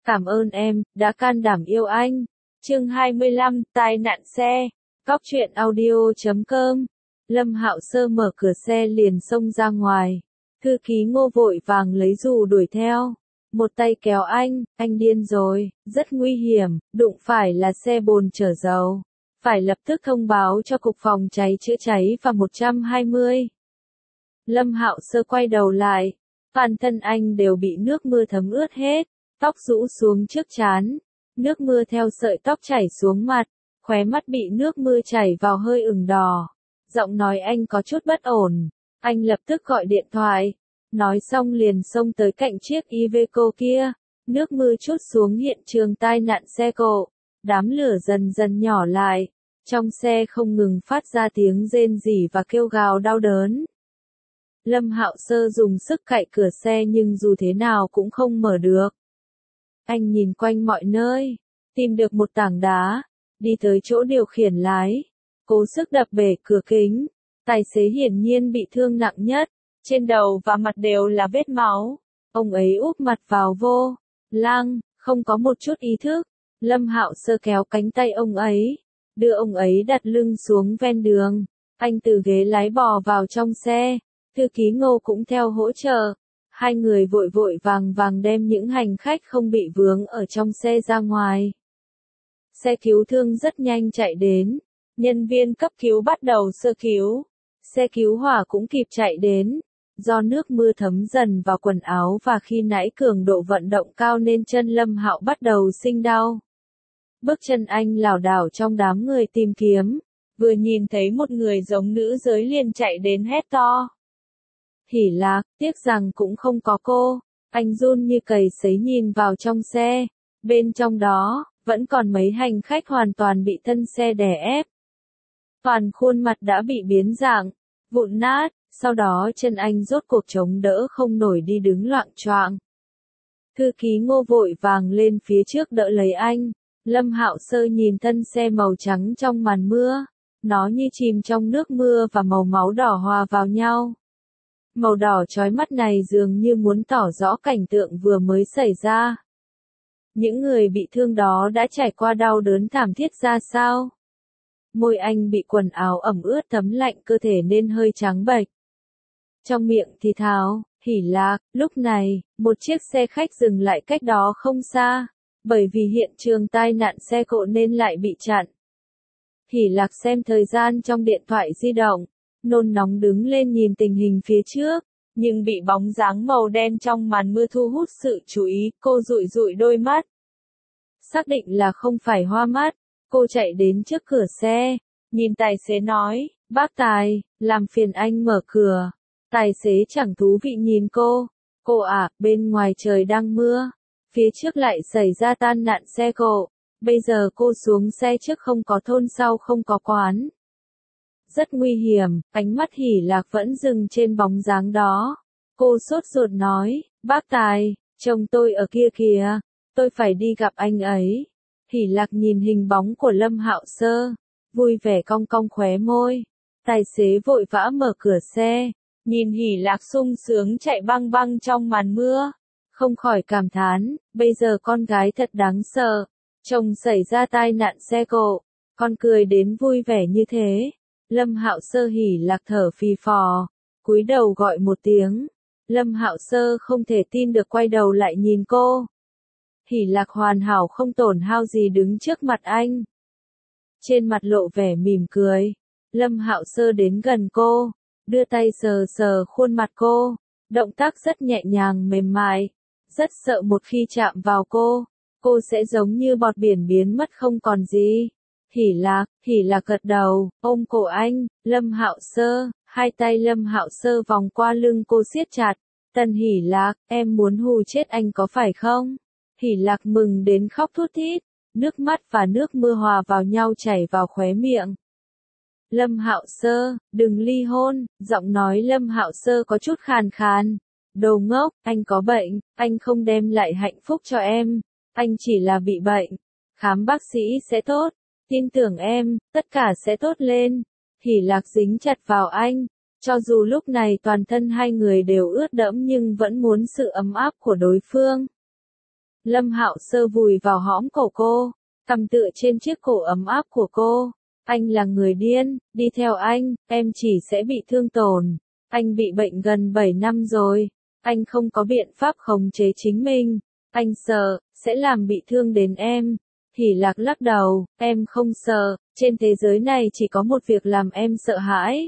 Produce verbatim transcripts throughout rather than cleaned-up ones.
Cảm ơn em, đã can đảm yêu anh. Chương hai mươi lăm, tai nạn xe. Cóc truyện audio chấm com. Lâm Hạo Sơ mở cửa xe liền xông ra ngoài. Thư ký Ngô vội vàng lấy dù đuổi theo. Một tay kéo anh, anh điên rồi, rất nguy hiểm, đụng phải là xe bồn chở dầu. Phải lập tức thông báo cho cục phòng cháy chữa cháy và một trăm hai mươi. Lâm Hạo Sơ quay đầu lại. Toàn thân anh đều bị nước mưa thấm ướt hết. Tóc rũ xuống trước trán, nước mưa theo sợi tóc chảy xuống mặt, khóe mắt bị nước mưa chảy vào hơi ửng đỏ. Giọng nói anh có chút bất ổn, anh lập tức gọi điện thoại, nói xong liền xông tới cạnh chiếc Iveco kia, nước mưa trút xuống hiện trường tai nạn xe cộ, đám lửa dần dần nhỏ lại, trong xe không ngừng phát ra tiếng rên rỉ và kêu gào đau đớn. Lâm Hạo Sơ dùng sức cạy cửa xe nhưng dù thế nào cũng không mở được. Anh nhìn quanh mọi nơi, tìm được một tảng đá, đi tới chỗ điều khiển lái, cố sức đập bể cửa kính. Tài xế hiển nhiên bị thương nặng nhất, trên đầu và mặt đều là vết máu. Ông ấy úp mặt vào vô lăng, không có một chút ý thức. Lâm Hạo Sơ kéo cánh tay ông ấy, đưa ông ấy đặt lưng xuống ven đường. Anh từ ghế lái bò vào trong xe, thư ký Ngô cũng theo hỗ trợ. Hai người vội vội vàng vàng đem những hành khách không bị vướng ở trong xe ra ngoài. Xe cứu thương rất nhanh chạy đến. Nhân viên cấp cứu bắt đầu sơ cứu. Xe cứu hỏa cũng kịp chạy đến. Do nước mưa thấm dần vào quần áo và khi nãy cường độ vận động cao nên chân Lâm Hạo bắt đầu sinh đau. Bước chân anh lảo đảo trong đám người tìm kiếm. Vừa nhìn thấy một người giống nữ giới liền chạy đến hét to. Hỉ Lạc, tiếc rằng cũng không có cô. Anh run như cầy sấy nhìn vào trong xe. Bên trong đó, vẫn còn mấy hành khách hoàn toàn bị thân xe đè ép. Toàn khuôn mặt đã bị biến dạng, vụn nát, sau đó chân anh rốt cuộc chống đỡ không nổi đi đứng loạng choạng. Thư ký Ngô vội vàng lên phía trước đỡ lấy anh. Lâm Hạo Sơ nhìn thân xe màu trắng trong màn mưa. Nó như chìm trong nước mưa và màu máu đỏ hòa vào nhau. Màu đỏ chói mắt này dường như muốn tỏ rõ cảnh tượng vừa mới xảy ra. Những người bị thương đó đã trải qua đau đớn thảm thiết ra sao? Môi anh bị quần áo ẩm ướt thấm lạnh cơ thể nên hơi trắng bệch. Trong miệng thì thào, Hỉ Lạc, lúc này, một chiếc xe khách dừng lại cách đó không xa, bởi vì hiện trường tai nạn xe cộ nên lại bị chặn. Hỉ Lạc xem thời gian trong điện thoại di động. Nôn nóng đứng lên nhìn tình hình phía trước, nhưng bị bóng dáng màu đen trong màn mưa thu hút sự chú ý, cô dụi dụi đôi mắt. Xác định là không phải hoa mắt, cô chạy đến trước cửa xe, nhìn tài xế nói, bác Tài, làm phiền anh mở cửa. Tài xế chẳng thú vị nhìn cô, cô à, bên ngoài trời đang mưa, phía trước lại xảy ra tai nạn xe cộ, bây giờ cô xuống xe trước không có thôn sau không có quán. Rất nguy hiểm, ánh mắt Hỉ Lạc vẫn dừng trên bóng dáng đó. Cô sốt ruột nói, bác Tài, chồng tôi ở kia kìa, tôi phải đi gặp anh ấy. Hỉ Lạc nhìn hình bóng của Lâm Hạo Sơ, vui vẻ cong cong khóe môi. Tài xế vội vã mở cửa xe, nhìn Hỉ Lạc sung sướng chạy băng băng trong màn mưa. Không khỏi cảm thán, bây giờ con gái thật đáng sợ. Chồng xảy ra tai nạn xe cộ, con cười đến vui vẻ như thế. Lâm Hạo Sơ Hỉ Lạc thở phì phò, cúi đầu gọi một tiếng. Lâm Hạo Sơ không thể tin được quay đầu lại nhìn cô. Hỉ Lạc hoàn hảo không tổn hao gì đứng trước mặt anh. Trên mặt lộ vẻ mỉm cười. Lâm Hạo Sơ đến gần cô, đưa tay sờ sờ khuôn mặt cô, động tác rất nhẹ nhàng mềm mại, rất sợ một khi chạm vào cô, cô sẽ giống như bọt biển biến mất không còn gì. Hỉ Lạc, Hỉ Lạc gật đầu, ôm cổ anh, Lâm Hạo Sơ, hai tay Lâm Hạo Sơ vòng qua lưng cô siết chặt. Tần Hỉ Lạc, em muốn hù chết anh có phải không? Hỉ Lạc mừng đến khóc thút thít, nước mắt và nước mưa hòa vào nhau chảy vào khóe miệng. Lâm Hạo Sơ, đừng ly hôn, giọng nói Lâm Hạo Sơ có chút khàn khàn. Đồ ngốc, anh có bệnh, anh không đem lại hạnh phúc cho em, anh chỉ là bị bệnh. Khám bác sĩ sẽ tốt. Tin tưởng em, tất cả sẽ tốt lên. Hỉ Lạc dính chặt vào anh, cho dù lúc này toàn thân hai người đều ướt đẫm nhưng vẫn muốn sự ấm áp của đối phương. Lâm Hạo Sơ vùi vào hõm cổ cô, cằm tựa trên chiếc cổ ấm áp của cô. Anh là người điên, đi theo anh, em chỉ sẽ bị thương tổn. Anh bị bệnh gần bảy năm rồi, anh không có biện pháp khống chế chính mình. Anh sợ, sẽ làm bị thương đến em. Hỷ Lạc lắc đầu, em không sợ, trên thế giới này chỉ có một việc làm em sợ hãi.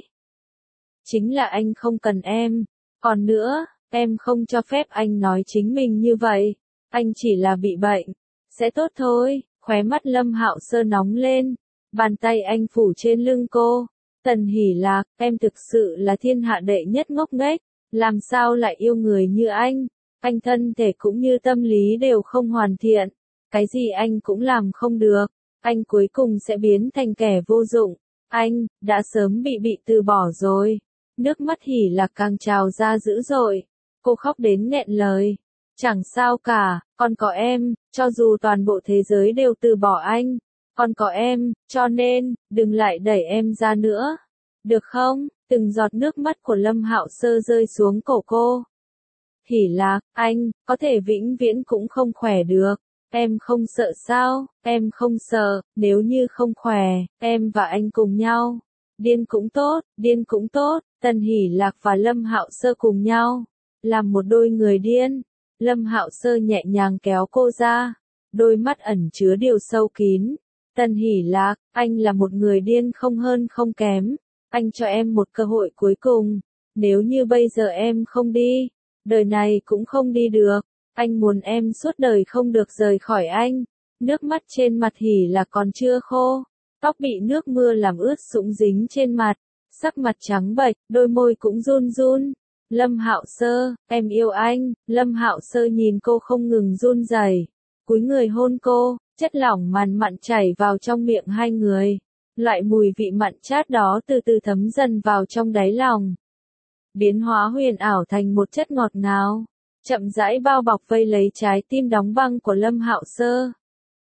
Chính là anh không cần em. Còn nữa, em không cho phép anh nói chính mình như vậy. Anh chỉ là bị bệnh. Sẽ tốt thôi, khóe mắt Lâm Hạo Sơ nóng lên. Bàn tay anh phủ trên lưng cô. Tần Hỷ Lạc, em thực sự là thiên hạ đệ nhất ngốc nghếch. Làm sao lại yêu người như anh? Anh thân thể cũng như tâm lý đều không hoàn thiện. Cái gì anh cũng làm không được. Anh cuối cùng sẽ biến thành kẻ vô dụng. Anh, đã sớm bị bị từ bỏ rồi. Nước mắt Hỷ Lạc càng trào ra dữ dội. Cô khóc đến nghẹn lời. Chẳng sao cả, còn có em, cho dù toàn bộ thế giới đều từ bỏ anh. Còn có em, cho nên, đừng lại đẩy em ra nữa. Được không? Từng giọt nước mắt của Lâm Hạo Sơ rơi xuống cổ cô. Hỷ Lạc, anh, có thể vĩnh viễn cũng không khỏe được. Em không sợ sao? Em không sợ, nếu như không khỏe, em và anh cùng nhau. Điên cũng tốt, điên cũng tốt. Tần Hỷ Lạc và Lâm Hạo Sơ cùng nhau, làm một đôi người điên. Lâm Hạo Sơ nhẹ nhàng kéo cô ra, đôi mắt ẩn chứa điều sâu kín. Tần Hỷ Lạc, anh là một người điên không hơn không kém. Anh cho em một cơ hội cuối cùng. Nếu như bây giờ em không đi, đời này cũng không đi được. Anh muốn em suốt đời không được rời khỏi anh. Nước mắt trên mặt Hỷ Lạc còn chưa khô, tóc bị nước mưa làm ướt sũng dính trên mặt, sắc mặt trắng bệch, đôi môi cũng run run. Lâm Hạo Sơ, em yêu anh. Lâm Hạo Sơ nhìn cô không ngừng run rẩy, cúi người hôn cô, chất lỏng mặn mặn chảy vào trong miệng hai người. Loại mùi vị mặn chát đó từ từ thấm dần vào trong đáy lòng, biến hóa huyền ảo thành một chất ngọt ngào, chậm rãi bao bọc vây lấy trái tim đóng băng của Lâm Hạo Sơ.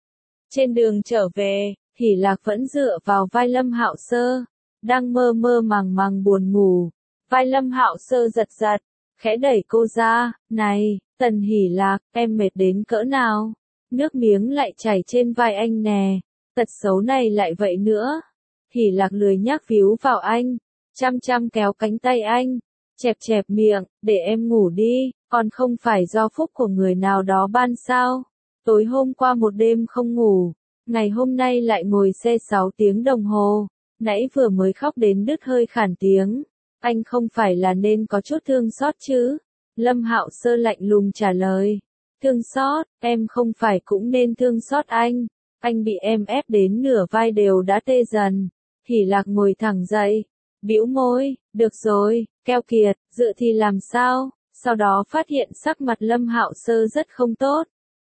Trên đường trở về, Hỷ Lạc vẫn dựa vào vai Lâm Hạo Sơ, đang mơ mơ màng màng buồn ngủ. Vai Lâm Hạo Sơ giật giật, khẽ đẩy cô ra, này, Tần Hỷ Lạc, em mệt đến cỡ nào? Nước miếng lại chảy trên vai anh nè, tật xấu này lại vậy nữa. Hỷ Lạc lười nhác víu vào anh, chăm chăm kéo cánh tay anh, chẹp chẹp miệng, để em ngủ đi, còn không phải do phúc của người nào đó ban sao. Tối hôm qua một đêm không ngủ, ngày hôm nay lại ngồi xe sáu tiếng đồng hồ, nãy vừa mới khóc đến đứt hơi khản tiếng. Anh không phải là nên có chút thương xót chứ? Lâm Hạo Sơ lạnh lùng trả lời. Thương xót, em không phải cũng nên thương xót anh. Anh bị em ép đến nửa vai đều đã tê dần. Hỷ Lạc ngồi thẳng dậy, bĩu môi, được rồi, keo kiệt, dựa thì làm sao? Sau đó phát hiện sắc mặt Lâm Hạo Sơ rất không tốt.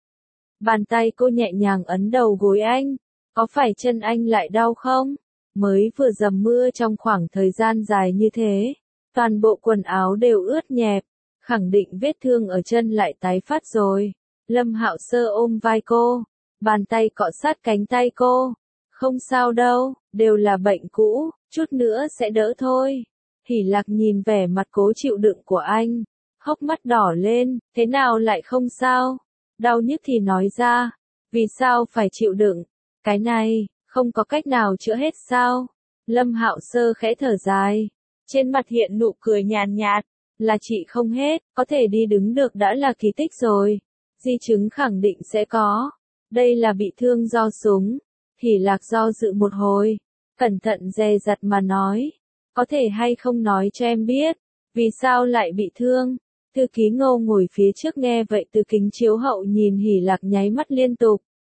Bàn tay cô nhẹ nhàng ấn đầu gối anh. Có phải chân anh lại đau không? Mới vừa dầm mưa trong khoảng thời gian dài như thế, toàn bộ quần áo đều ướt nhẹp, khẳng định vết thương ở chân lại tái phát rồi. Lâm Hạo Sơ ôm vai cô, bàn tay cọ sát cánh tay cô. Không sao đâu, đều là bệnh cũ, chút nữa sẽ đỡ thôi. Hỷ Lạc nhìn vẻ mặt cố chịu đựng của anh, hốc mắt đỏ lên, thế nào lại không sao? Đau nhức thì nói ra, vì sao phải chịu đựng? Cái này, không có cách nào chữa hết sao? Lâm Hạo Sơ khẽ thở dài, trên mặt hiện nụ cười nhàn nhạt, là chị không hết, có thể đi đứng được đã là kỳ tích rồi. Di chứng khẳng định sẽ có. Đây là bị thương do súng. Hỷ Lạc do dự một hồi, cẩn thận dè dặt mà nói, có thể hay không nói cho em biết, vì sao lại bị thương? Thư ký Ngô ngồi phía trước nghe vậy từ kính chiếu hậu nhìn Hỷ Lạc nháy mắt liên tục.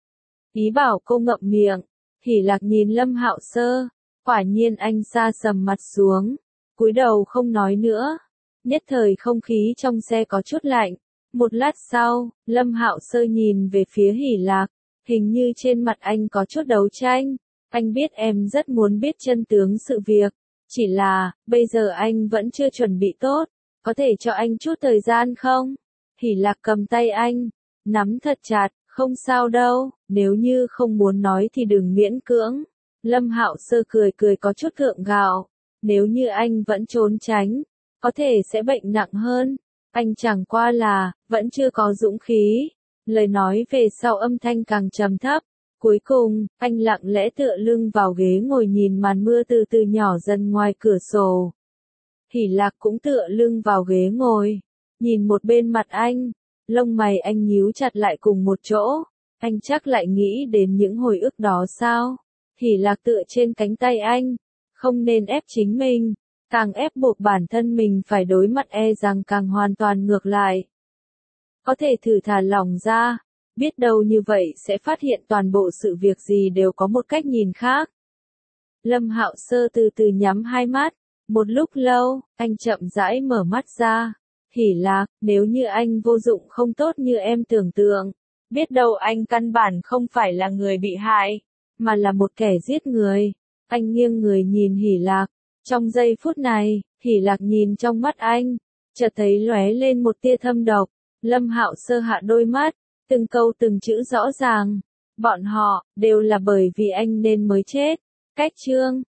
Ý bảo cô ngậm miệng. Hỷ Lạc nhìn Lâm Hạo Sơ, quả nhiên anh sa sầm mặt xuống, cúi đầu không nói nữa. Nhất thời không khí trong xe có chút lạnh. Một lát sau, Lâm Hạo Sơ nhìn về phía Hỷ Lạc, hình như trên mặt anh có chút đấu tranh. Anh biết em rất muốn biết chân tướng sự việc, chỉ là, bây giờ anh vẫn chưa chuẩn bị tốt, có thể cho anh chút thời gian không? Hỷ Lạc cầm tay anh, nắm thật chặt, không sao đâu, nếu như không muốn nói thì đừng miễn cưỡng. Lâm Hạo Sơ cười cười có chút gượng gạo, nếu như anh vẫn trốn tránh, có thể sẽ bệnh nặng hơn. Anh chẳng qua là, vẫn chưa có dũng khí. Lời nói về sau âm thanh càng trầm thấp. Cuối cùng, anh lặng lẽ tựa lưng vào ghế ngồi nhìn màn mưa từ từ nhỏ dần ngoài cửa sổ. Hỷ Lạc cũng tựa lưng vào ghế ngồi, nhìn một bên mặt anh, lông mày anh nhíu chặt lại cùng một chỗ. Anh chắc lại nghĩ đến những hồi ức đó sao? Hỷ Lạc tựa trên cánh tay anh, không nên ép chính mình, càng ép buộc bản thân mình phải đối mặt e rằng càng hoàn toàn ngược lại. Có thể thử thả lỏng ra, biết đâu như vậy sẽ phát hiện toàn bộ sự việc gì đều có một cách nhìn khác. Lâm Hạo Sơ từ từ nhắm hai mắt, một lúc lâu, anh chậm rãi mở mắt ra. Hỷ Lạc, nếu như anh vô dụng không tốt như em tưởng tượng, biết đâu anh căn bản không phải là người bị hại, mà là một kẻ giết người. Anh nghiêng người nhìn Hỷ Lạc, trong giây phút này, Hỷ Lạc nhìn trong mắt anh, chợt thấy lóe lên một tia thâm độc. Lâm Hạo Sơ hạ đôi mắt, từng câu từng chữ rõ ràng. Bọn họ, đều là bởi vì anh nên mới chết. Cách chương